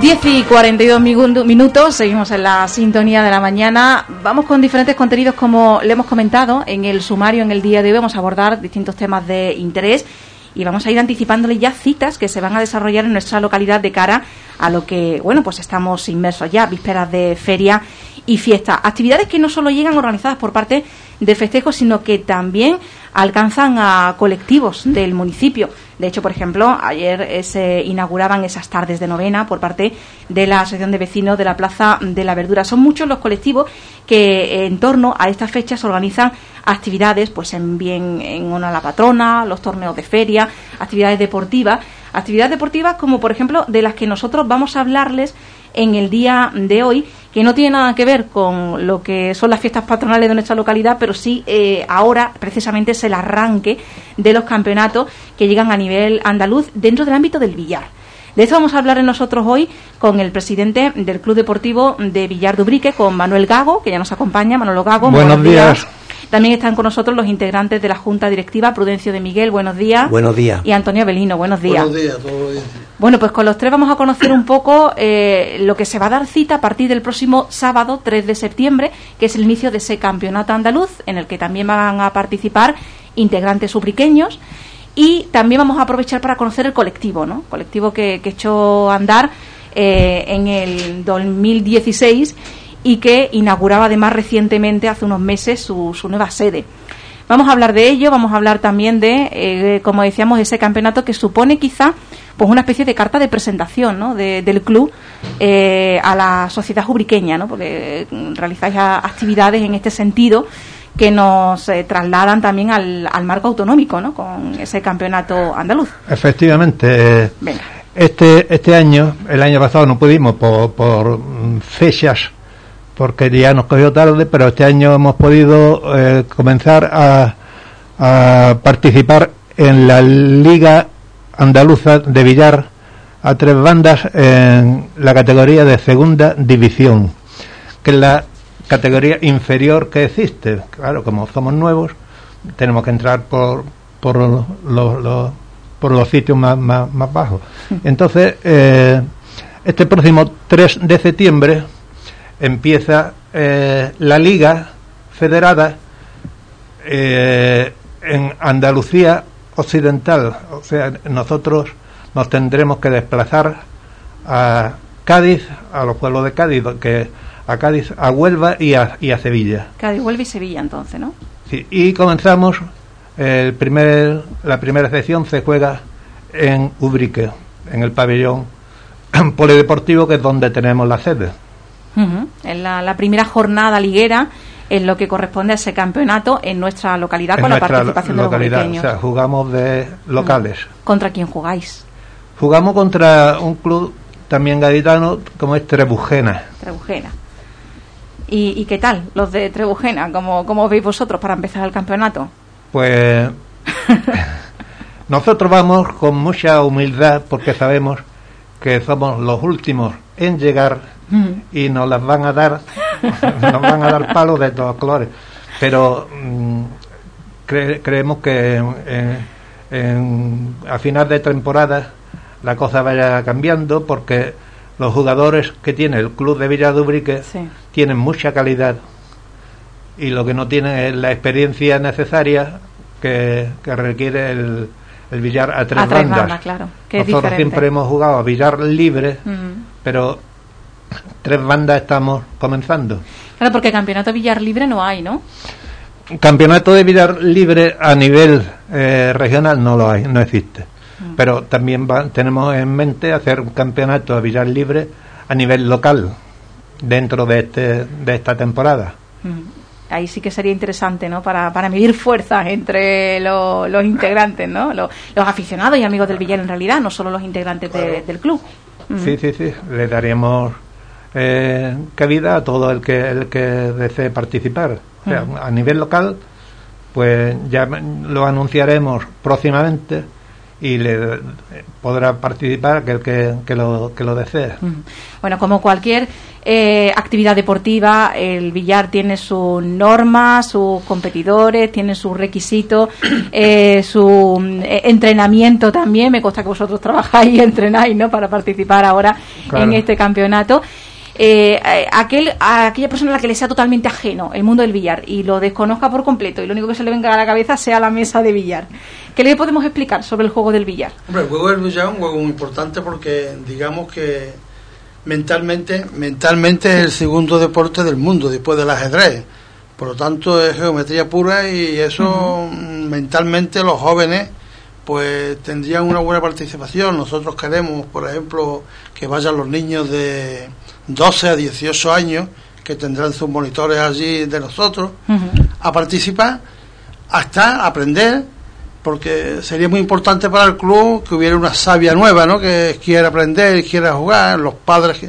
10:42 minutos, seguimos en la sintonía de la mañana. Vamos con diferentes contenidos, como le hemos comentado en el sumario. En el día de hoy vamos a abordar distintos temas de interés y vamos a ir anticipándole ya citas que se van a desarrollar en nuestra localidad de cara a lo que, bueno, pues estamos inmersos ya, vísperas de feria y fiesta. Actividades que no solo llegan organizadas por parte de festejos, sino que también alcanzan a colectivos del municipio. De hecho, por ejemplo, ayer se inauguraban esas tardes de novena por parte de la Asociación de Vecinos de la Plaza de la Verdura. Son muchos los colectivos que en torno a estas fechas organizan actividades, pues en honor a la patrona, los torneos de feria, actividades deportivas como por ejemplo de las que nosotros vamos a hablarles en el día de hoy, que no tiene nada que ver con lo que son las fiestas patronales de nuestra localidad, pero sí ahora precisamente es el arranque de los campeonatos que llegan a nivel andaluz dentro del ámbito del billar. De esto vamos a hablar nosotros hoy con el presidente del Club Deportivo de Villar de Ubrique, con Manuel Gago, que ya nos acompaña. Manolo Gago, buenos días. También están con nosotros los integrantes de la Junta Directiva, Prudencio de Miguel, buenos días. Buenos días. Y Antonio Belino, buenos días. Buenos días, todo bien. Bueno, pues con los tres vamos a conocer un poco lo que se va a dar cita a partir del próximo sábado 3 de septiembre, que es el inicio de ese campeonato andaluz, en el que también van a participar integrantes ubriqueños. Y también vamos a aprovechar para conocer el colectivo, ¿no? Colectivo que echó a andar en el 2016 y que inauguraba además recientemente, hace unos meses, su nueva sede. Vamos a hablar de ello, vamos a hablar también de, como decíamos, ese campeonato que supone quizá pues una especie de carta de presentación, ¿no? del club a la sociedad ubriqueña, ¿no? Porque realizáis actividades en este sentido que nos trasladan también al marco autonómico, ¿no? Con ese campeonato andaluz. Efectivamente. Venga. Este año, el año pasado no pudimos por fechas, porque ya nos cogió tarde, pero este año hemos podido comenzar a participar en la Liga Andaluza de Billar a 3 bandas en la categoría de segunda división, que es la categoría inferior que existe. Claro, como somos nuevos, tenemos que entrar por los sitios más bajos. Entonces, este próximo 3 de septiembre empieza la Liga Federada en Andalucía Occidental. O sea, nosotros nos tendremos que desplazar a Cádiz, a los pueblos de Cádiz, a Cádiz, a Huelva y a Sevilla. Cádiz, Huelva y Sevilla, entonces, ¿no? Sí, y comenzamos, la primera sección se juega en Ubrique, en el pabellón polideportivo, que es donde tenemos la sede. En la primera jornada liguera, en lo que corresponde a ese campeonato en nuestra localidad, con la participación de los ubriqueños. O sea, jugamos de locales. ¿Contra quién jugáis? Jugamos contra un club también gaditano, como es Trebujena. ¿Y qué tal los de Trebujena? ¿Cómo veis vosotros para empezar el campeonato? Pues nosotros vamos con mucha humildad, porque sabemos que somos los últimos en llegar y nos van a dar palos de todos colores, pero creemos que a final de temporada la cosa vaya cambiando, porque los jugadores que tiene el club de Villar de Ubrique tienen mucha calidad, y lo que no tienen es la experiencia necesaria que requiere el billar a tres bandas. Claro, que nosotros siempre hemos jugado a billar libre, pero 3 bandas estamos comenzando. Claro, porque campeonato de billar libre no hay, ¿no? Campeonato de billar libre a nivel regional no lo hay, no existe. Pero también tenemos en mente hacer un campeonato de billar libre a nivel local dentro de esta temporada. Ahí sí que sería interesante, ¿no? Para medir fuerzas entre los integrantes, ¿no? Los aficionados y amigos del billar, en realidad, no solo los integrantes del club. Sí. Le daríamos cabida a todo el que desee participar. O sea, a nivel local, pues ya lo anunciaremos próximamente, y le podrá participar aquel que lo desee. Bueno, como cualquier actividad deportiva. El billar tiene sus normas, sus competidores, tiene sus requisitos, su entrenamiento también. Me consta que vosotros trabajáis y entrenáis, ¿no?, para participar ahora en este campeonato. A aquella persona a la que le sea totalmente ajeno el mundo del billar y lo desconozca por completo y lo único que se le venga a la cabeza sea la mesa de billar, ¿qué le podemos explicar sobre el juego del billar? Hombre, el juego del billar es un juego muy importante porque digamos que mentalmente es el segundo deporte del mundo después del ajedrez, por lo tanto es geometría pura y eso mentalmente los jóvenes pues tendrían una buena participación. Nosotros queremos, por ejemplo, que vayan los niños de 12 a 18 años, que tendrán sus monitores allí de nosotros, a participar, hasta aprender, porque sería muy importante para el club que hubiera una savia nueva, ¿no?, que quiera aprender, quiera jugar, los padres,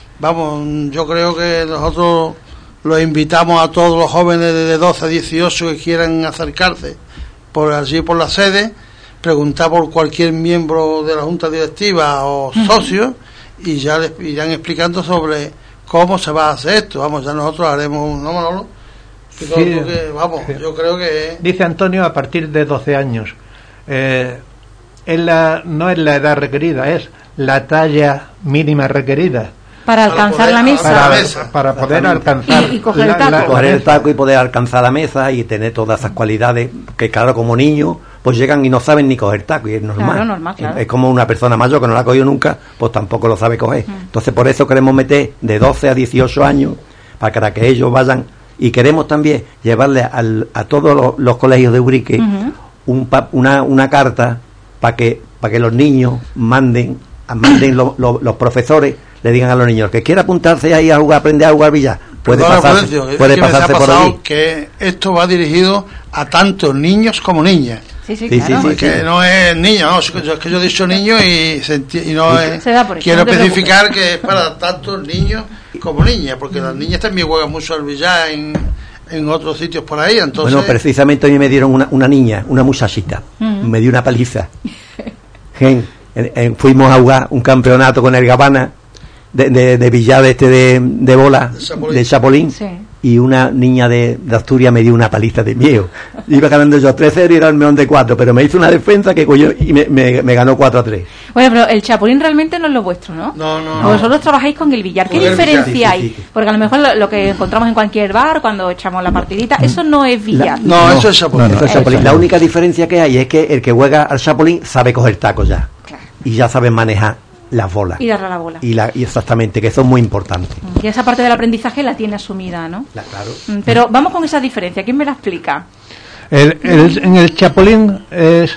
yo creo que nosotros los invitamos a todos los jóvenes de 12 a 18 que quieran acercarse por allí por la sede, preguntar por cualquier miembro de la junta directiva o socio y ya les irán explicando sobre cómo se va a hacer esto. Vamos, ya nosotros haremos ¿no, Manolo? Sí, yo creo que... Dice Antonio, a partir de 12 años. No es la edad requerida, es la talla mínima requerida. Para alcanzar la mesa. Para poder alcanzar y coger el taco. Coger el taco y poder alcanzar la mesa y tener todas esas cualidades que, claro, como niños, pues llegan y no saben ni coger taco, y es normal. Claro. Es como una persona mayor que no la ha cogido nunca, pues tampoco lo sabe coger. Entonces, por eso queremos meter de 12 a 18 años, para que ellos vayan, y queremos también llevarle a todos los colegios de Ubrique una carta para que los niños manden los profesores, le digan a los niños que quiera apuntarse ahí a jugar, aprender a jugar billar, puede pasarse por allí. Que esto va dirigido a tanto niños como niñas. Sí, claro. Que no es niño, no, es que yo he dicho niño y no es, quiero especificar que es para tanto niños como niñas, porque las niñas también juegan mucho al billar en otros sitios por ahí. Entonces... Bueno, precisamente a mí me dieron una niña, una muchachita, me dio una paliza. Fuimos a jugar un campeonato con el Gabana de billar de bola, de Chapolín, sí. Y una niña de Asturias me dio una paliza de miedo. Iba ganando yo 3-0 y era el meón de 4, pero me hizo una defensa que cogió y me ganó 4-3. Bueno, pero el Chapolín realmente no es lo vuestro, ¿no? No. Vosotros trabajáis con el billar. ¿Qué diferencia hay? Sí. Porque a lo mejor lo que encontramos en cualquier bar cuando echamos la partidita, eso no es billar. Eso es Chapolín. La única diferencia que hay es que el que juega al Chapolín sabe coger tacos ya. Claro. Y ya sabe manejar las bolas. Y darle a la bola. Y exactamente, que eso es muy importante. Y esa parte del aprendizaje la tiene asumida, ¿no? Claro. Pero vamos con esa diferencia. ¿Quién me la explica? En el Chapolín es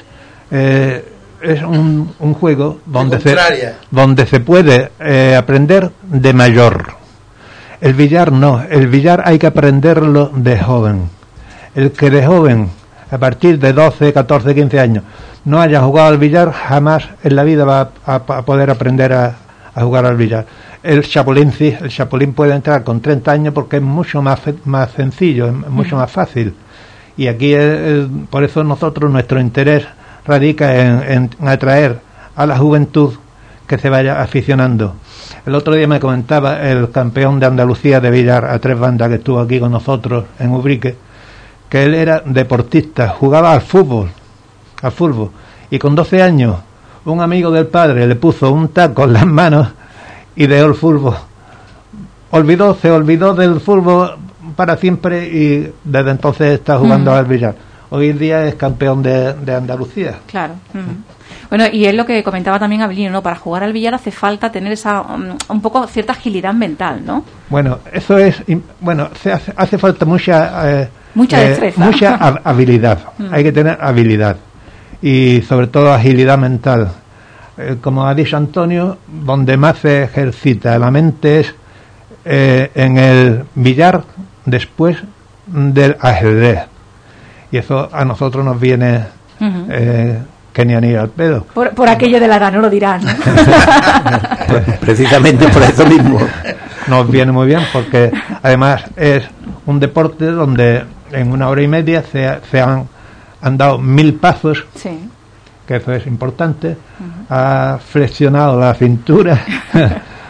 un juego donde se puede aprender de mayor. El billar no. El billar hay que aprenderlo de joven. El que de joven, a partir de 12, 14, 15 años, no haya jugado al billar, jamás en la vida va a poder aprender a jugar al billar. El Chapolín puede entrar con 30 años porque es mucho más sencillo, es mucho más fácil. Y aquí, por eso nuestro interés radica en atraer a la juventud que se vaya aficionando. El otro día me comentaba el campeón de Andalucía de billar a 3 bandas que estuvo aquí con nosotros en Ubrique, que él era deportista, jugaba al fútbol, y con 12 años un amigo del padre le puso un taco en las manos y dejó el fútbol. Se olvidó del fútbol para siempre y desde entonces está jugando al billar. Hoy en día es campeón de Andalucía. Claro. Bueno, y es lo que comentaba también Abelino, ¿no? Para jugar al billar hace falta tener esa un poco cierta agilidad mental, ¿no? Bueno, eso es... hace falta mucha destreza. Mucha habilidad. Hay que tener habilidad. Y sobre todo agilidad mental. Como ha dicho Antonio, donde más se ejercita la mente es en el billar después del ajedrez. Y eso a nosotros nos viene que ni anillo al pedo. Por aquello de la edad, no lo dirán. Precisamente por eso mismo. Nos viene muy bien porque además es un deporte donde en 1 hora y media se han dado 1000 pasos, sí, que eso es importante. Ha flexionado la cintura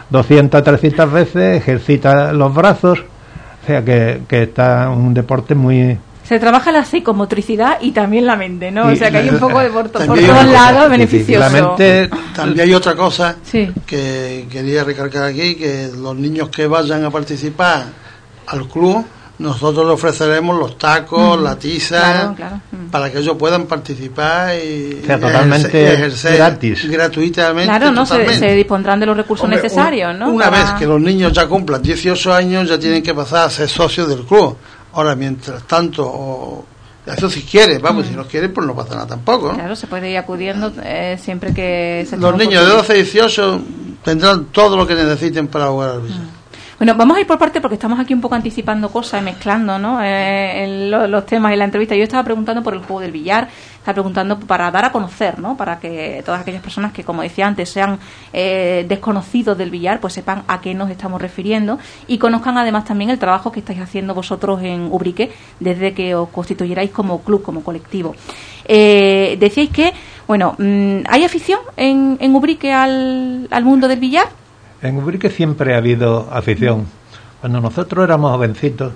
200 300 veces, ejercita los brazos, o sea que está un deporte muy... Se trabaja la psicomotricidad y también la mente, ¿no? O sea que hay un poco de por todos lados beneficioso. La mente... También hay otra cosa que quería recalcar aquí, que los niños que vayan a participar al club, nosotros les ofreceremos los tacos, la tiza, para que ellos puedan participar y totalmente ejercer gratis, gratuitamente. Claro, no se dispondrán de los recursos necesarios, ¿no? Una vez que los niños ya cumplan 18 años, ya tienen que pasar a ser socios del club. Ahora, mientras tanto, eso si quiere, vamos, si no quiere, pues no pasa nada tampoco, ¿no? Claro, se puede ir acudiendo siempre que se... Los niños de 12 a 18 tendrán todo lo que necesiten para jugar al billar. Bueno, vamos a ir por parte porque estamos aquí un poco anticipando cosas y mezclando, ¿no? Los temas en la entrevista. Yo estaba preguntando por el juego del billar, estaba preguntando para dar a conocer, ¿no? Para que todas aquellas personas que, como decía antes, sean desconocidos del billar, pues sepan a qué nos estamos refiriendo y conozcan además también el trabajo que estáis haciendo vosotros en Ubrique desde que os constituyerais como club, como colectivo. Decíais que, bueno, ¿hay afición en Ubrique al mundo del billar? En Ubrique siempre ha habido afición. Cuando nosotros éramos jovencitos,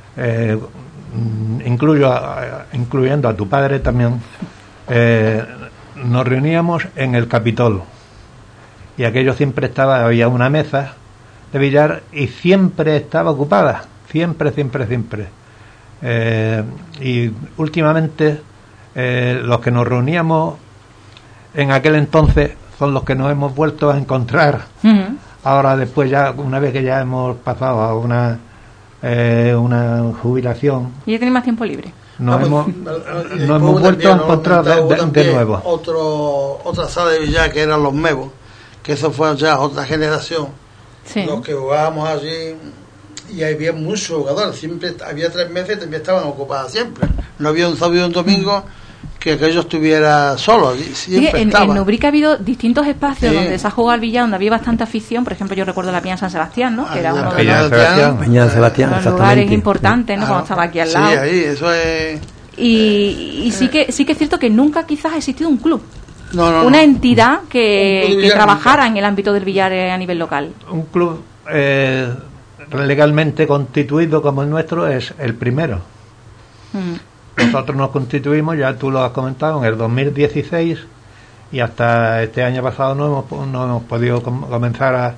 incluyendo a tu padre también, nos reuníamos en el Capitol. Y aquello siempre había una mesa de billar y siempre estaba ocupada. Siempre. Y últimamente los que nos reuníamos en aquel entonces son los que nos hemos vuelto a encontrar. Ahora después ya, una vez que ya hemos pasado a una jubilación... ¿Y ya tenéis más tiempo libre? Nos hemos vuelto a encontrar de nuevo. Otra sala de billar que eran los Mevos, que eso fue ya otra generación. Los que jugábamos allí, y había muchos jugadores, siempre había 3 meses, también estaban ocupadas siempre. No había un sábado y un domingo que aquello estuviera solo, siempre estaba. En Ubrique ha habido distintos espacios donde se ha jugado al billar, donde había bastante afición. Por ejemplo, yo recuerdo la Peña San Sebastián, ¿no? Que era uno de los lugares importantes, ¿no? Cuando estaba aquí al lado. Sí, ahí, eso es... Y sí que es cierto que nunca quizás ha existido un club. Una entidad que trabajara en el ámbito del billar a nivel local. Un club legalmente constituido como el nuestro es el primero. Nosotros nos constituimos, ya tú lo has comentado, en el 2016 y hasta este año pasado no hemos podido comenzar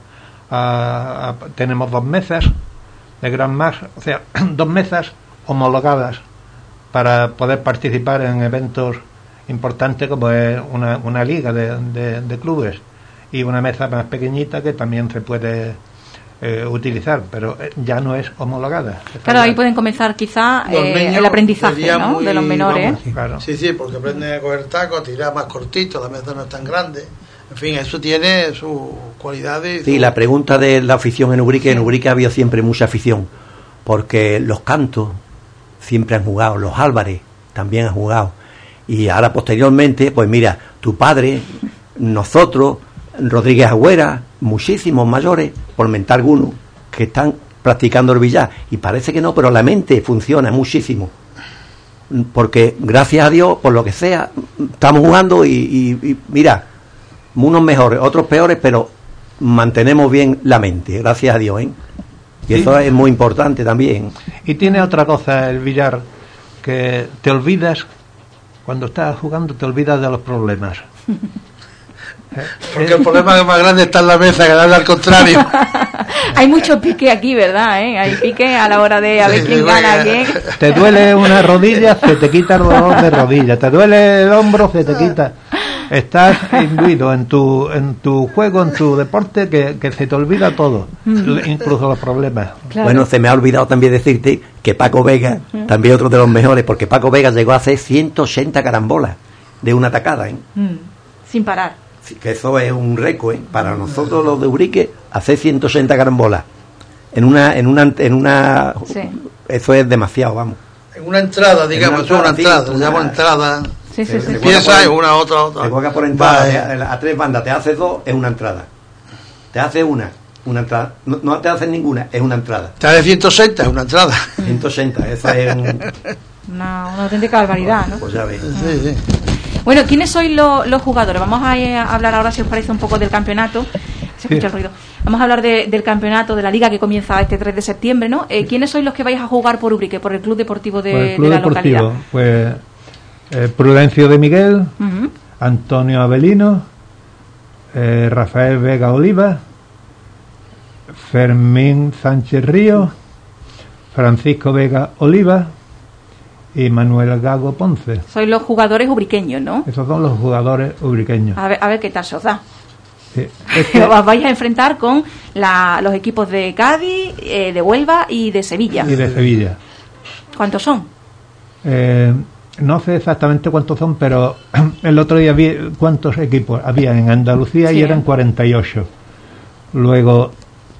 tenemos 2 mesas de Gran Max, o sea, 2 mesas homologadas para poder participar en eventos importantes como es una liga de clubes, y una mesa más pequeñita que también se puede utilizar, pero ya no es homologada. Claro, ahí pueden comenzar quizá el aprendizaje, ¿no? De los menores. Claro. Sí, porque aprenden a coger tacos, a tirar más cortito, la mesa no es tan grande. En fin, eso tiene sus cualidades. Sí, la pregunta de la afición en Ubrique ha habido siempre mucha afición, porque los Cantos siempre han jugado, los Álvarez también han jugado, y ahora posteriormente, pues mira, tu padre, nosotros, Rodríguez Agüera, muchísimos mayores, por mentar algunos, que están practicando el billar, y parece que no, pero la mente funciona muchísimo, porque gracias a Dios, por lo que sea, estamos jugando y mira, unos mejores, otros peores, pero mantenemos bien la mente, gracias a Dios, ¿eh? Y eso es muy importante también. Y tiene otra cosa el billar, que te olvidas, cuando estás jugando te olvidas de los problemas. Porque el problema más grande está en la mesa, que darle al contrario. Hay mucho pique aquí, ¿verdad? Hay pique a la hora de a ver quién gana quién. Te duele una rodilla, se te quita el dolor de rodilla. Te duele el hombro, se te quita. Estás imbuido en tu juego, en tu deporte, que se te olvida todo, incluso los problemas. Claro. Bueno, se me ha olvidado también decirte que Paco Vega, también otro de los mejores, porque Paco Vega llegó a hacer 180 carambolas de una tacada, ¿eh? Sin parar. Sí, que eso es un récord, ¿eh? Para nosotros los de Ubrique, hacer 180 carambolas en una sí. Eso es demasiado, vamos. En una entrada, digamos, es una entrada, se llama entrada. Sí. Empieza y una, otra. Te juega por entrada, a 3 bandas, te hace 2, es una entrada. Te hace una entrada. No te hace ninguna, es una entrada. Te hace 160, es una entrada. 180, esa es una auténtica barbaridad, ¿no? Pues ya ves. Sí. Bueno, ¿quiénes sois los jugadores? Vamos a hablar ahora, si os parece, un poco del campeonato. Se escucha el ruido. Vamos a hablar del campeonato de la Liga que comienza este 3 de septiembre, ¿no? ¿Quiénes sois los que vais a jugar por Ubrique, por el Club Deportivo de la localidad? Pues Prudencio de Miguel, Antonio Avelino, Rafael Vega Oliva, Fermín Sánchez Río, Francisco Vega Oliva y Manuel Gago Ponce. Sois los jugadores ubriqueños, ¿no? Esos son los jugadores ubriqueños. A ver qué tal se os da. Sí, os vais a enfrentar con los equipos de Cádiz, de Huelva y de Sevilla. Y de Sevilla. ¿Cuántos son? No sé exactamente cuántos son, pero el otro día vi cuántos equipos había en Andalucía y eran 48. Luego,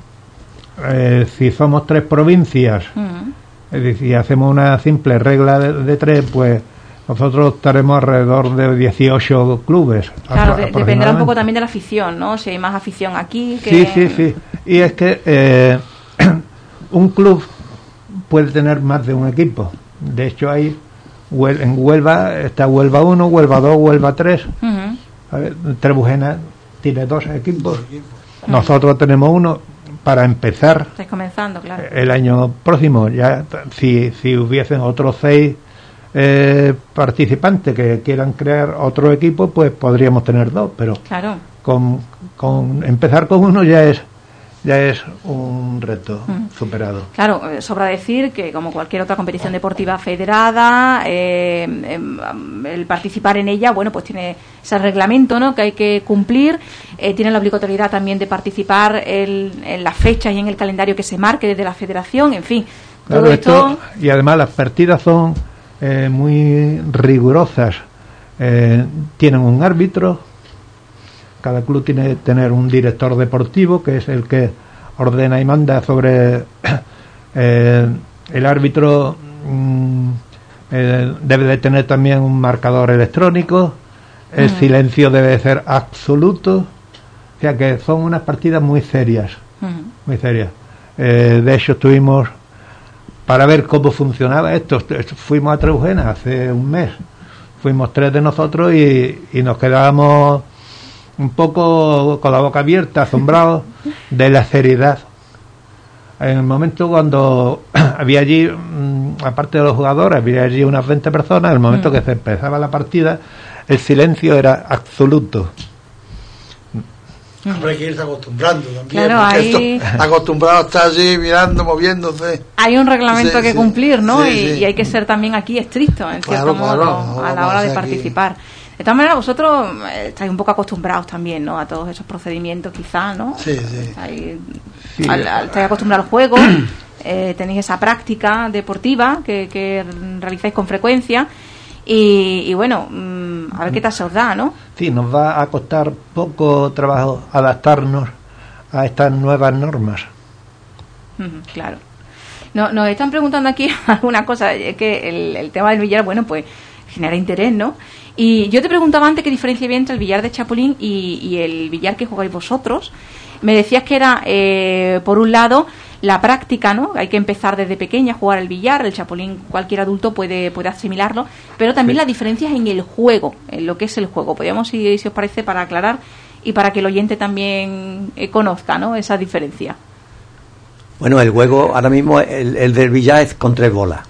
si somos 3 provincias, es decir, si hacemos una simple regla de 3, pues nosotros estaremos alrededor de 18 clubes. Claro, dependerá un poco también de la afición, ¿no? Si hay más afición aquí que... Sí. Y es que un club puede tener más de un equipo. De hecho, hay en Huelva está Huelva 1, Huelva 2, Huelva 3. A ver, Trebujena tiene 2 equipos. Nosotros tenemos uno para empezar. Estáis comenzando, claro. El año próximo, ya si hubiesen otros 6 participantes que quieran crear otro equipo, pues podríamos tener 2, pero claro, con empezar con uno ya es un reto superado. Claro, sobra decir que como cualquier otra competición deportiva federada, el participar en ella, bueno, pues tiene ese reglamento, ¿no?, que hay que cumplir. Tiene la obligatoriedad también de participar en las fechas y en el calendario que se marque desde la federación, en fin. Claro, todo esto, y además las partidas son muy rigurosas. Tienen un árbitro. Cada club tiene que tener un director deportivo, que es el que ordena y manda sobre el árbitro. Debe de tener también un marcador electrónico. El silencio debe ser absoluto. O sea que son unas partidas muy serias. Muy serias. De hecho, estuvimos para ver cómo funcionaba esto. Fuimos a Trebujena hace un mes. Fuimos 3 de nosotros y nos quedábamos un poco con la boca abierta, asombrados de la seriedad. En el momento cuando había allí, aparte de los jugadores, había allí unas 20 personas, en el momento que se empezaba la partida, el silencio era absoluto. Habrá que irse acostumbrando también, claro, porque acostumbrado a estar allí mirando, moviéndose. Hay un reglamento que cumplir, ¿no? Y hay que ser también aquí estricto, en cierto modo, a la hora de participar. De todas maneras, vosotros estáis un poco acostumbrados también, ¿no?, a todos esos procedimientos, quizás, ¿no? Sí. Estáis acostumbrados al juego, tenéis esa práctica deportiva que realizáis con frecuencia y bueno, a ver qué tal se os da, ¿no? Sí, nos va a costar poco trabajo adaptarnos a estas nuevas normas. Claro. Nos están preguntando aquí algunas cosas, es que el tema del billar, bueno, pues genera interés, ¿no? Y yo te preguntaba antes qué diferencia había entre el billar de Chapulín y el billar que jugáis vosotros. Me decías que era, por un lado, la práctica, ¿no? Hay que empezar desde pequeña a jugar al billar. El Chapulín cualquier adulto puede asimilarlo, pero también las diferencias en el juego, en lo que es el juego. Podríamos, si os parece, para aclarar y para que el oyente también conozca, ¿no?, esa diferencia. Bueno, el juego ahora mismo, el del billar es con 3 bolas.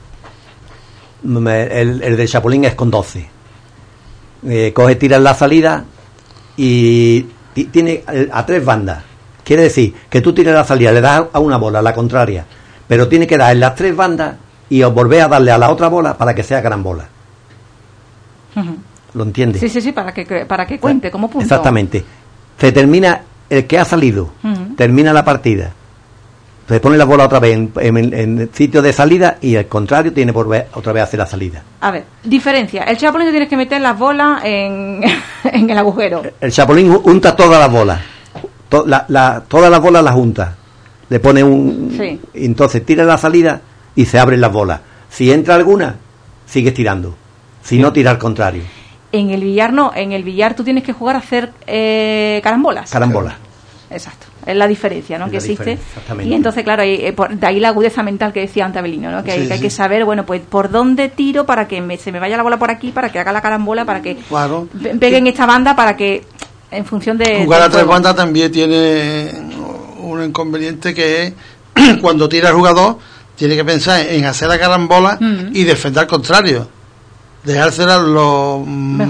El del Chapulín es con 12. Tiras la salida y tiene a 3 bandas. Quiere decir que tú tiras la salida, le das a una bola, a la contraria, pero tiene que dar en las 3 bandas y volver a darle a la otra bola para que sea gran bola. ¿Lo entiendes? Sí, para que cuente como punto. Exactamente. Se termina, el que ha salido, termina la partida. Se pone la bola otra vez en el sitio de salida y el contrario tiene por otra vez hacer la salida. A ver, diferencia. El Chapulín te tienes que meter las bolas en el agujero. El Chapulín junta todas las bolas. Todas las bolas las junta. Le pone y entonces tira la salida y se abren las bolas. Si entra alguna, sigues tirando. Si no, tira al contrario. En el billar no. En el billar tú tienes que jugar a hacer carambolas. Carambolas. Exacto, es la diferencia, ¿no?, que existe. Y entonces, claro, de ahí la agudeza mental que decía antes Abelino, ¿no?, que hay que saber, bueno, pues por dónde tiro para que se me vaya la bola por aquí, para que haga la carambola, para que pegue en esta banda, para que En función de... Jugar a 3 bandas también tiene un inconveniente, que es cuando tira el jugador, tiene que pensar en hacer la carambola y defender al contrario. Dejársela lo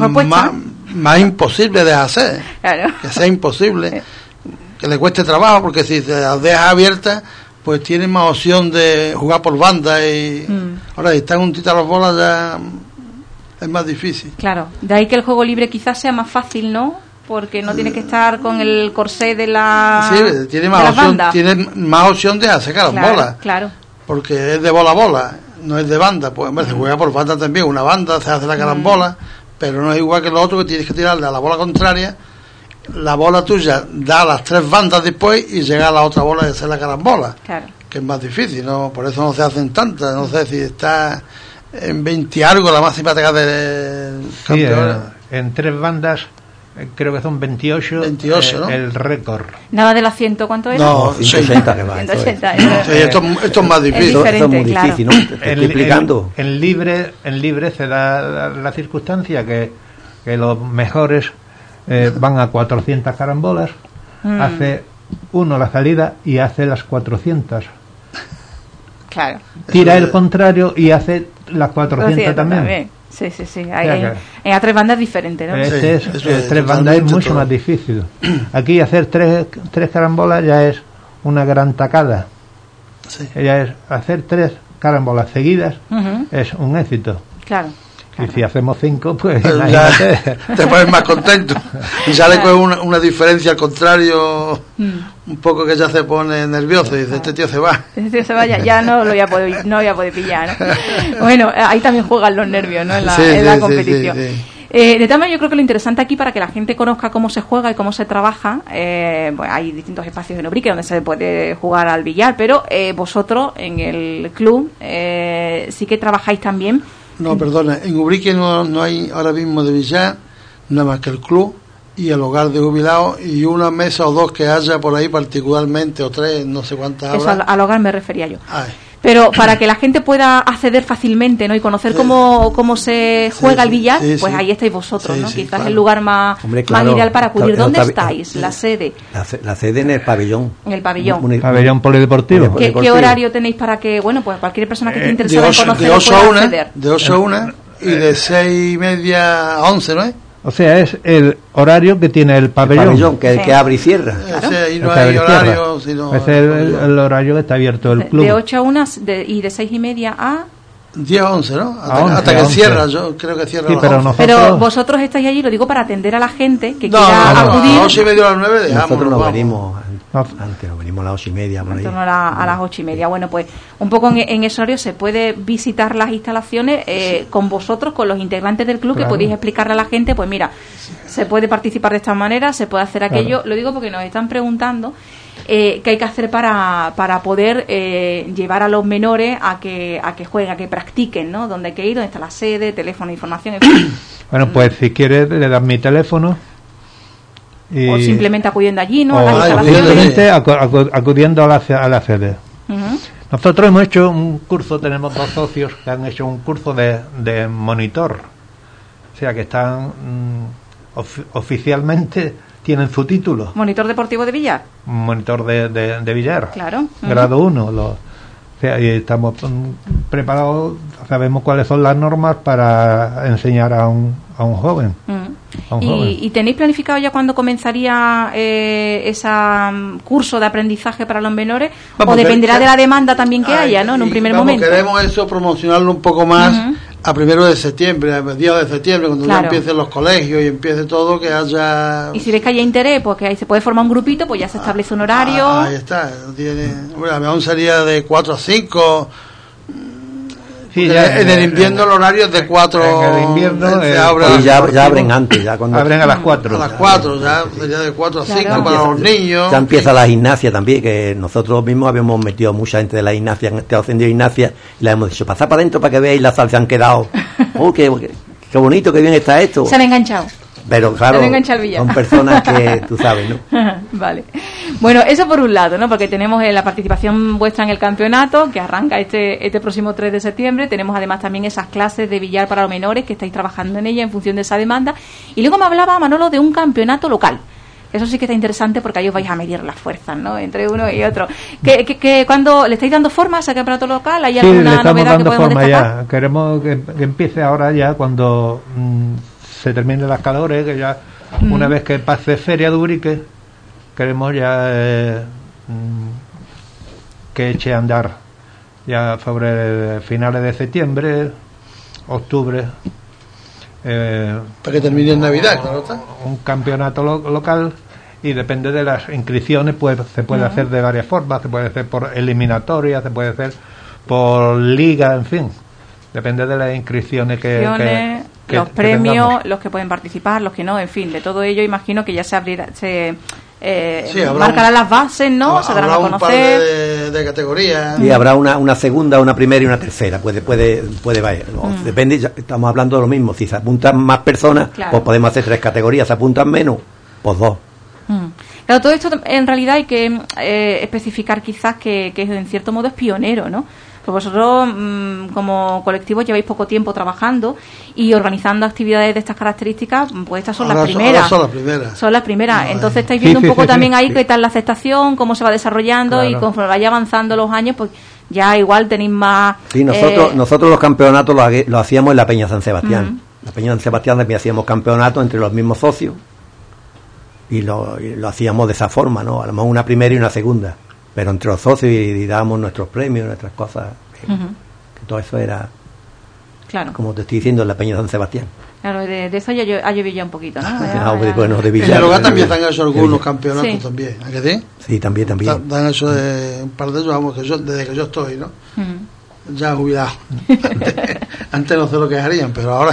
más imposible de hacer. Claro. Que sea imposible. Que le cueste trabajo, porque si te las dejas abiertas, pues tiene más opción de jugar por banda. Y ahora, si están juntitas las bolas, ya es más difícil. Claro. De ahí que el juego libre quizás sea más fácil, ¿no? Porque no tiene que estar con el corsé de la... Sí, tiene más opción de hacer carambola. Claro. Porque es de bola a bola, no es de banda. Pues se juega por banda también. Una banda se hace la carambola, pero no es igual que lo otro, que tienes que tirarle a la bola contraria. La bola tuya da las 3 bandas después y llega a la otra bola y hacer la carambola. Claro. Que es más difícil, ¿no? Por eso no se hacen tantas. No sé si está en 20 algo la máxima pegada del campeón. En 3 bandas... Creo que son 28, ¿no? El récord. Nada de las 100, ¿cuánto es? No, 180 que va. 180. Esto es más difícil. Esto es muy difícil, ¿no? Te estoy explicando. En libre se da la circunstancia que los mejores van a 400 carambolas, hace uno la salida y hace las 400. Claro. Tira el contrario y hace las 400 también. Sí. En a 3 bandas es diferente, ¿no? Es 3 bandas es mucho más difícil. Aquí hacer tres carambolas ya es una gran tacada. Sí. Ya es hacer 3 carambolas seguidas es un éxito. Claro. Y si hacemos 5, pues ya te pones más contento. Y sale con una diferencia al contrario, un poco, que ya se pone nervioso y dice, este tío se va. Este tío se va, ya no lo voy a poder pillar, ¿no? Bueno, ahí también juegan los nervios, ¿no? En la competición. Sí. De tal manera, yo creo que lo interesante aquí, para que la gente conozca cómo se juega y cómo se trabaja, pues hay distintos espacios en Ubrique donde se puede jugar al billar, pero vosotros en el club sí que trabajáis también. No, perdona, en Ubrique no hay ahora mismo de billar, nada más que el club y el hogar de jubilados, y una mesa o 2 que haya por ahí particularmente, o 3, no sé cuántas habrá. Eso, al hogar me refería yo. Ay. Pero para que la gente pueda acceder fácilmente, ¿no? Y conocer cómo se juega el billar, pues ahí estáis vosotros, ¿no? Quizás claro. El lugar más ideal para acudir. ¿Dónde estáis? La sede. La sede en el pabellón. En el pabellón. Pabellón polideportivo. ¿Qué horario tenéis para que, bueno, pues cualquier persona que esté interesada en conocer pueda acceder? De 8 a 1 y de 6:30 a 11, ¿no es? O sea, es el horario que tiene el pabellón. Que es el que abre y cierra. Claro. Ahí no hay horario, sino... Ese es el horario que está abierto el club. De 8 a 1 y de 6:30 a... 10 a 11, ¿no? Hasta que cierra, yo creo que cierra. Sí, pero vosotros estáis allí, lo digo para atender a la gente que quiera acudir. A las 8:30 a las 9 dejamos. Nosotros nos venimos antes, nos venimos a las 8:30. En torno a las 8:30. Bueno, pues un poco en ese horario se puede visitar las instalaciones con vosotros, con los integrantes del club, que podéis explicarle a la gente, pues mira, se puede participar de esta manera, se puede hacer aquello. Lo digo porque nos están preguntando qué hay que hacer para poder llevar a los menores a que jueguen, a que practiquen, ¿no? Dónde hay que ir, dónde está la sede, teléfono, información, en fin. Bueno, pues si quieres le das mi teléfono. O simplemente acudiendo allí, ¿no? O simplemente acudiendo a la sede. Nosotros hemos hecho un curso, tenemos 2 socios que han hecho un curso de monitor. O sea que están oficialmente tienen su título. ¿Monitor deportivo de billar? Monitor de billar. Claro. Grado 1. O sea, y estamos preparados, sabemos cuáles son las normas para enseñar a un joven. ¿Y tenéis planificado ya cuándo comenzaría ese curso de aprendizaje para los menores? ¿O dependerá de la demanda también que haya, ¿no? En un primer momento. Queremos eso, promocionarlo un poco más a 1 de septiembre, a mediados de septiembre, cuando ya empiecen los colegios y empiece todo, que haya... Y si ves que haya interés, pues que ahí se puede formar un grupito, pues ya se establece un horario. Ahí está. Bueno, a lo mejor sería de 4 a 5... Sí, ya, en el invierno el horario es de 4. En el invierno ya abren antes, ya cuando abren a las 4. A las 4, ya sería de 4 a 5 para los niños. Ya empieza la gimnasia también, que nosotros mismos habíamos metido mucha gente de la gimnasia, en este ascendido de gimnasia, y le hemos dicho, pasad para adentro para que veáis la sal, se han quedado. Oh, qué bonito, qué bien está esto. Se han enganchado. Pero claro, son personas que tú sabes, ¿no? Vale. Bueno, eso por un lado, ¿no? Porque tenemos la participación vuestra en el campeonato, que arranca este próximo 3 de septiembre. Tenemos además también esas clases de billar para los menores, que estáis trabajando en ella en función de esa demanda. Y luego me hablaba Manolo de un campeonato local. Eso sí que está interesante porque ahí os vais a medir las fuerzas, ¿no? Entre uno y otro. ¿Que cuando le estáis dando forma a ese campeonato local? ¿Hay alguna novedad que podemos destacar? Ya. Queremos que empiece ahora ya cuando se terminen las calores, que ya una vez que pase Feria de Ubrique, queremos ya que eche a andar ya sobre finales de septiembre, octubre. Para que termine en Navidad, claro está. Un campeonato local, y depende de las inscripciones, pues se puede hacer de varias formas. Se puede hacer por eliminatoria, se puede hacer por liga, en fin, depende de las inscripciones que los premios, tengamos. Los que pueden participar, los que no, en fin, de todo ello imagino que ya se abrirá, marcarán las bases, ¿no? Se darán a conocer. Un par de categorías. Y habrá una segunda, una primera y una tercera. Puede variar. Depende, ya estamos hablando de lo mismo. Si se apuntan más personas, claro, pues podemos hacer 3 categorías. Si apuntan menos, pues 2. Claro, todo esto en realidad hay que especificar quizás que en cierto modo es pionero, ¿no? Pues vosotros como colectivo lleváis poco tiempo trabajando y organizando actividades de estas características, pues estas son las primeras. Son las primeras. No, entonces estáis viendo un poco también ahí qué tal la aceptación, cómo se va desarrollando, claro, y conforme vaya avanzando los años, pues ya igual tenéis más... Sí, nosotros los campeonatos lo hacíamos en la Peña San Sebastián. La Peña San Sebastián también hacíamos campeonatos entre los mismos socios y lo hacíamos de esa forma, ¿no? A lo mejor una primera y una segunda, pero entre los socios y dábamos nuestros premios, nuestras cosas, que todo eso era, claro, como te estoy diciendo, en la Peña San Sebastián. Claro, de eso ya ha llovido ya un poquito, ¿no? Bueno, de Villar. En el lugar también han hecho algunos campeonatos también, ¿a que sí? Sí, también. Han hecho un par de ellos, vamos, desde que yo estoy, ¿no? Ya jubilado. Antes no sé lo que harían, pero ahora...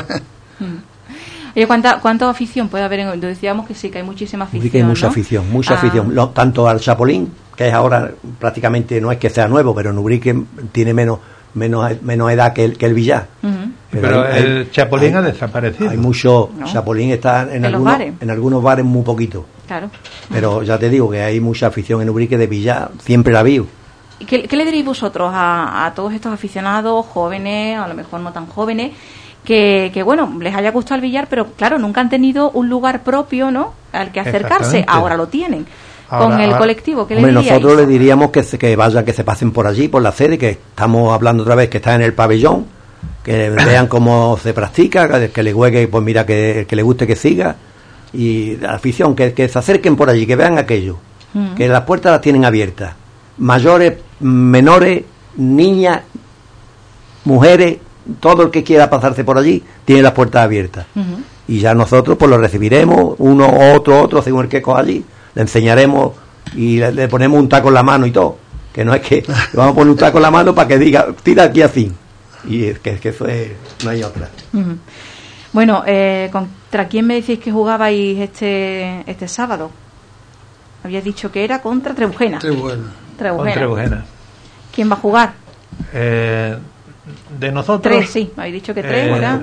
Oye, ¿cuánta afición puede haber? Decíamos que sí, que hay muchísima afición. Sí, que hay mucha afición, afición. Tanto al Chapolín, que es ahora prácticamente, no es que sea nuevo, pero en Ubrique tiene menos edad que el Villar. Pero el Chapolín ha desaparecido. Hay mucho, Chapolín está en algunos bares muy poquito. Claro. Pero ya te digo que hay mucha afición en Ubrique de Villar, siempre la vi. ¿Qué le diréis vosotros a todos estos aficionados jóvenes, a lo mejor no tan jóvenes, que bueno, les haya gustado el billar, pero claro, nunca han tenido un lugar propio, ¿no?, al que acercarse? Ahora lo tienen. Con el colectivo, ¿qué le diríais? Nosotros le diríamos que vayan, que se pasen por allí, por la sede, que estamos hablando otra vez, que está en el pabellón, que vean cómo se practica, que le juegue, pues mira, que le guste, que siga, y la afición, que se acerquen por allí, que vean aquello, que las puertas las tienen abiertas, mayores, menores, niñas, mujeres, todo el que quiera pasarse por allí tiene las puertas abiertas. Y ya nosotros pues lo recibiremos, uno, otro, según el que coja allí, le enseñaremos y le ponemos un taco en la mano y todo, que no es que le vamos a poner un taco en la mano para que diga, tira aquí así, y es que eso es, no hay otra. Bueno, ¿contra quién me decís que jugabais este sábado? Habías dicho que era contra Trebujena. Trebujena. ¿Quién va a jugar? De nosotros 3, sí, me habéis dicho que 3, ¿verdad?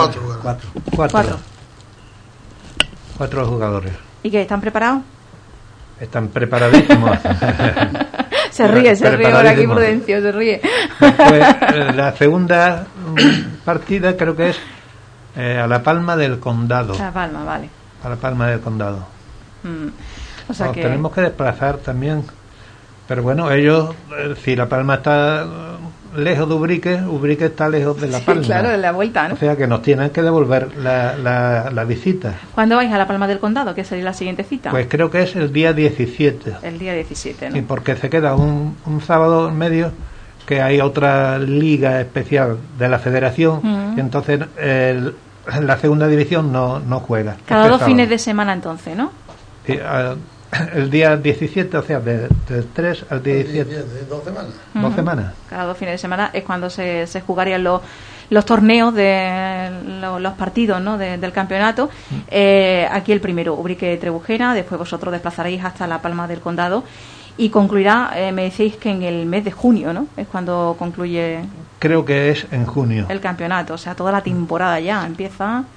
4 jugadores. ¿Y qué, están preparados? Están preparadísimos. se ríe ahora aquí Prudencio, se ríe. Pues, la segunda partida creo que es a La Palma del Condado. La Palma, vale. A La Palma del Condado. O sea que tenemos que desplazar también. Pero bueno, ellos, si La Palma está lejos de Ubrique está lejos de La Palma. Sí, claro, de la vuelta, ¿no? O sea que nos tienen que devolver la visita. ¿Cuándo vais a La Palma del Condado? ¿Qué sería la siguiente cita? Pues creo que es el día 17. El día 17, ¿no? Sí, porque se queda un sábado en medio, que hay otra liga especial de la federación, y entonces la segunda división no juega. Cada 2 fines de semana entonces, ¿no? Sí, el día 17, o sea, del 3 al 17. 2 semanas. 2 semanas. Cada 2 fines de semana es cuando se jugarían los torneos de los partidos, ¿no?, del campeonato. Aquí el primero, Ubrique Trebujena, después vosotros desplazaréis hasta La Palma del Condado y concluirá, me decís que en el mes de junio, ¿no?, es cuando concluye. Creo que es en junio. El campeonato, o sea, toda la temporada ya empieza.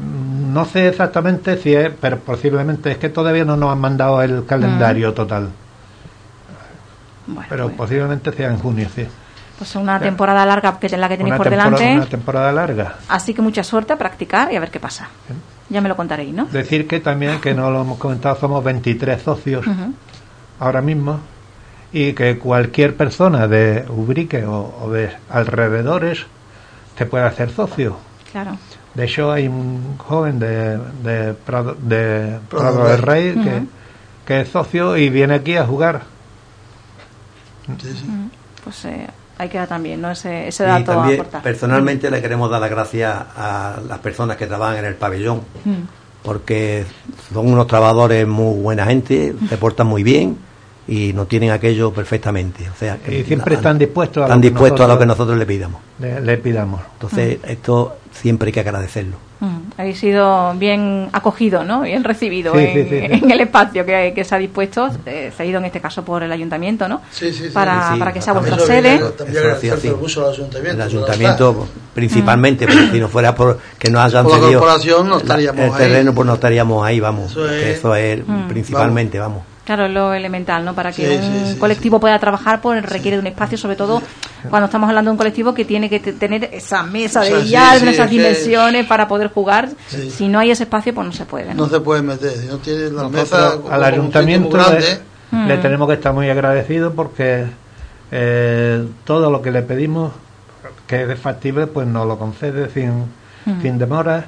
No sé exactamente si es, pero posiblemente es que todavía no nos han mandado el calendario total. Bueno, pero pues, posiblemente sea en junio, sí. Pues una temporada larga que es la que tenéis por delante. Una temporada larga. Así que mucha suerte a practicar y a ver qué pasa. Ya me lo contaréis, ¿no? Decir que también, que no lo hemos comentado, somos 23 socios ahora mismo, y que cualquier persona de Ubrique o de alrededores se puede hacer socio. Claro. De hecho, hay un joven de Prado del Rey que es socio y viene aquí a jugar. Sí. Pues ahí queda también, ¿no? Ese dato y también, a aportar. Personalmente le queremos dar las gracias a las personas que trabajan en el pabellón, porque son unos trabajadores muy buena gente, se portan muy bien y nos tienen aquello perfectamente. O sea, que y siempre están dispuestos a lo que nosotros le pidamos. Le pidamos. Entonces, esto siempre hay que agradecerlo. Habéis sido bien acogido, ¿no? Bien recibido en el espacio que se ha dispuesto, cedido en este caso por el ayuntamiento, ¿no? Para que sea vuestra sede. El ayuntamiento principalmente, porque si no fuera por que nos hayan cedido la corporación no estaríamos el terreno, pues no estaríamos ahí, vamos. Eso es principalmente, vamos. Claro, es lo elemental, ¿no? Para que un colectivo pueda trabajar, pues requiere de un espacio, sobre todo cuando estamos hablando de un colectivo que tiene que tener esa mesa de billar, esas dimensiones para poder jugar. Si no hay ese espacio, pues no se puede. No se puede meter. Si no tiene la mesa al ayuntamiento le tenemos que estar muy agradecidos porque todo lo que le pedimos que es factible, pues nos lo concede sin demora.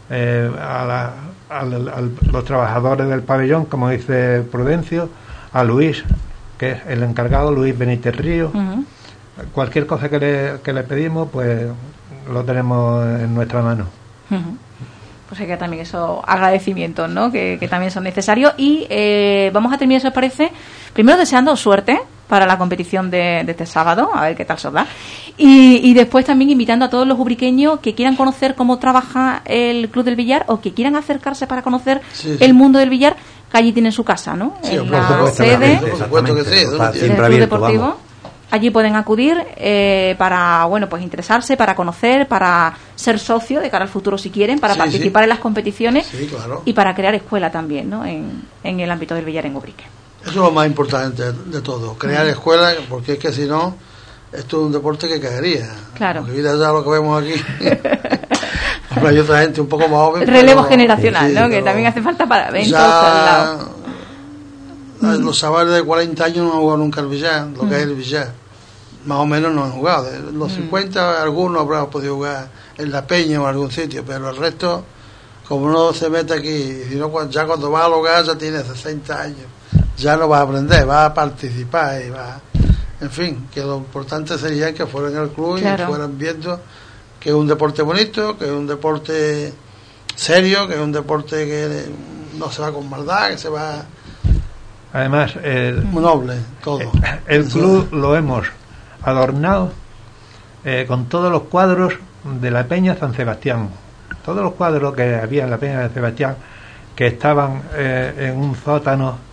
A los trabajadores del pabellón, como dice Prudencio, a Luis, que es el encargado, Luis Benítez Río. Cualquier cosa que le pedimos, pues lo tenemos en nuestra mano. Pues hay que también esos agradecimientos, ¿no? Que también son necesarios. Y vamos a terminar, si os parece, primero deseando suerte para la competición de este sábado, a ver qué tal se os da, y después también invitando a todos los ubriqueños que quieran conocer cómo trabaja el Club del Billar o que quieran acercarse para conocer el mundo del billar, que allí tienen su casa, ¿no? En la sede del Club Deportivo. Vamos. Allí pueden acudir para, bueno, pues interesarse, para conocer, para ser socio de cara al futuro si quieren, para participar en las competiciones y para crear escuela también, ¿no? En el ámbito del billar en Ubrique. Eso es lo más importante de todo, crear escuela, porque es que si no, esto es un deporte que caería. Claro. Porque mira ya lo que vemos aquí. Ahora hay otra gente un poco más joven. Relevo generacional, ¿no? Que también hace falta para eventos al lado. Los chavales de 40 años no han jugado nunca al billar, lo que es el billar. Más o menos no han jugado. De los 50 algunos habrán podido jugar en la Peña o en algún sitio, pero el resto, como no se mete aquí, sino ya cuando va al hogar ya tiene 60 años. Ya no va a aprender, va a participar y va, en fin, que lo importante sería que fueran al club y fueran viendo que es un deporte bonito, que es un deporte serio, que es un deporte que no se va con maldad, que se va además muy noble, todo. El club lo hemos adornado con todos los cuadros de la Peña San Sebastián, todos los cuadros que había en la Peña San Sebastián, que estaban en un sótano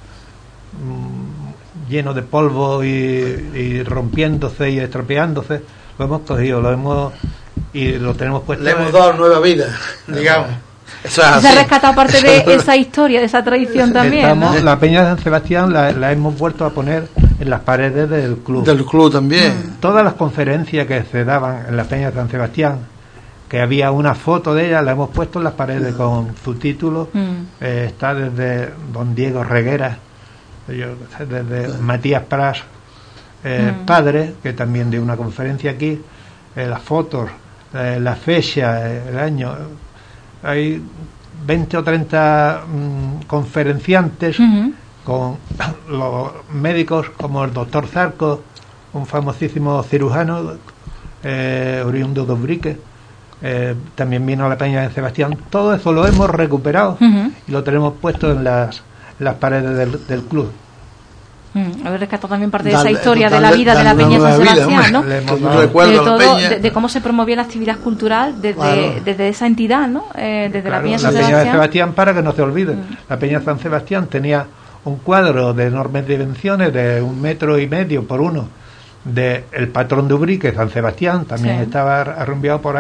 lleno de polvo y rompiéndose y estropeándose, lo hemos cogido, y lo tenemos puesto. Le hemos dado nueva vida, digamos. Eso se ha rescatado parte de esa historia, de esa tradición también, ¿no? La Peña de San Sebastián la hemos vuelto a poner en las paredes del club. Del club también. Todas las conferencias que se daban en la Peña de San Sebastián, que había una foto de ella, la hemos puesto en las paredes con su título. Está desde don Diego Reguera, desde Matías Pras, padre, que también dio una conferencia aquí, las fotos, la fecha, el año. Hay 20 o 30 conferenciantes con los médicos como el doctor Zarco, un famosísimo cirujano oriundo de Ubrique, también vino a la Peña de Sebastián. Todo eso lo hemos recuperado y lo tenemos puesto en las paredes del club. Haber rescatado también parte de esa historia de la vida de la Peña de San Sebastián, ¿no? De cómo se promovía la actividad cultural desde esa entidad, ¿no? Desde la Peña de San Sebastián. La Peña de Sebastián, para que no se olvide, la Peña de San Sebastián tenía un cuadro de enormes dimensiones, de 1,5 metros por 1, de el patrón de Ubrique, San Sebastián, también estaba arrumbiado por ahí,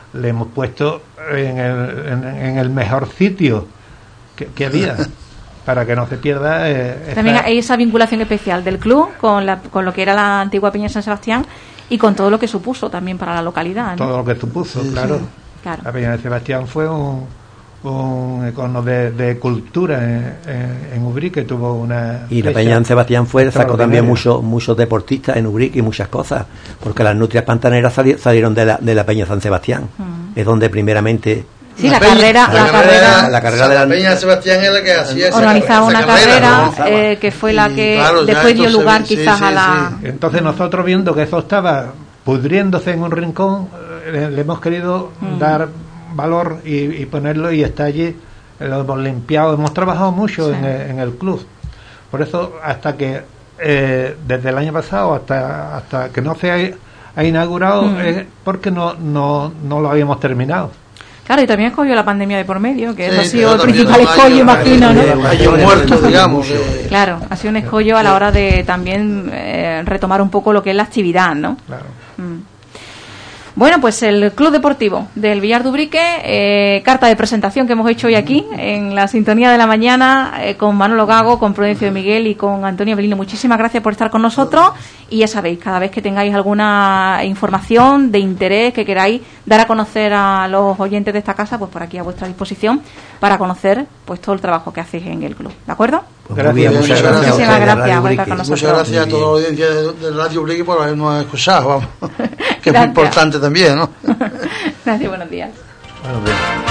le hemos puesto en el mejor sitio que había, para que no se pierda. También hay esa vinculación especial del club con lo que era la antigua Peña de San Sebastián y con todo lo que supuso también para la localidad, ¿no? Todo lo que supuso, claro. La Peña de Sebastián fue un icono de cultura en Ubrique, tuvo una... Y la Peña de Sebastián sacó también muchos deportistas en Ubrique y muchas cosas, porque las nutrias pantaneras salieron de la Peña de San Sebastián. Es donde primeramente... Sí, la carrera de la Peña de Sebastián es la que hacía organizaba una carrera que fue la que después dio lugar quizás a la... Entonces nosotros, viendo que eso estaba pudriéndose en un rincón, le hemos querido dar valor y ponerlo, y está allí, lo hemos limpiado, hemos trabajado mucho en el club. Por eso, hasta que desde el año pasado hasta que no se ha inaugurado, es porque no lo habíamos terminado. Claro, y también escogió la pandemia de por medio, que eso ha sido el principal escollo, imagino, ¿no? Hay muertos, digamos. Claro, ha sido un escollo a la hora de también retomar un poco lo que es la actividad, ¿no? Claro. Bueno, pues el Club Deportivo del Villar de Ubrique, carta de presentación que hemos hecho hoy aquí en la sintonía de la mañana con Manolo Gago, con Prudencio de Miguel y con Antonio Belino. Muchísimas gracias por estar con nosotros, y ya sabéis, cada vez que tengáis alguna información de interés que queráis dar a conocer a los oyentes de esta casa, pues por aquí a vuestra disposición para conocer pues todo el trabajo que hacéis en el club. ¿De acuerdo? Gracias. Muchas gracias por estar con nosotros. Muchas gracias a toda la audiencia de Radio Ubrique por habernos escuchado, vamos. Que es muy importante también, ¿no? Gracias, buenos días. Buenos días.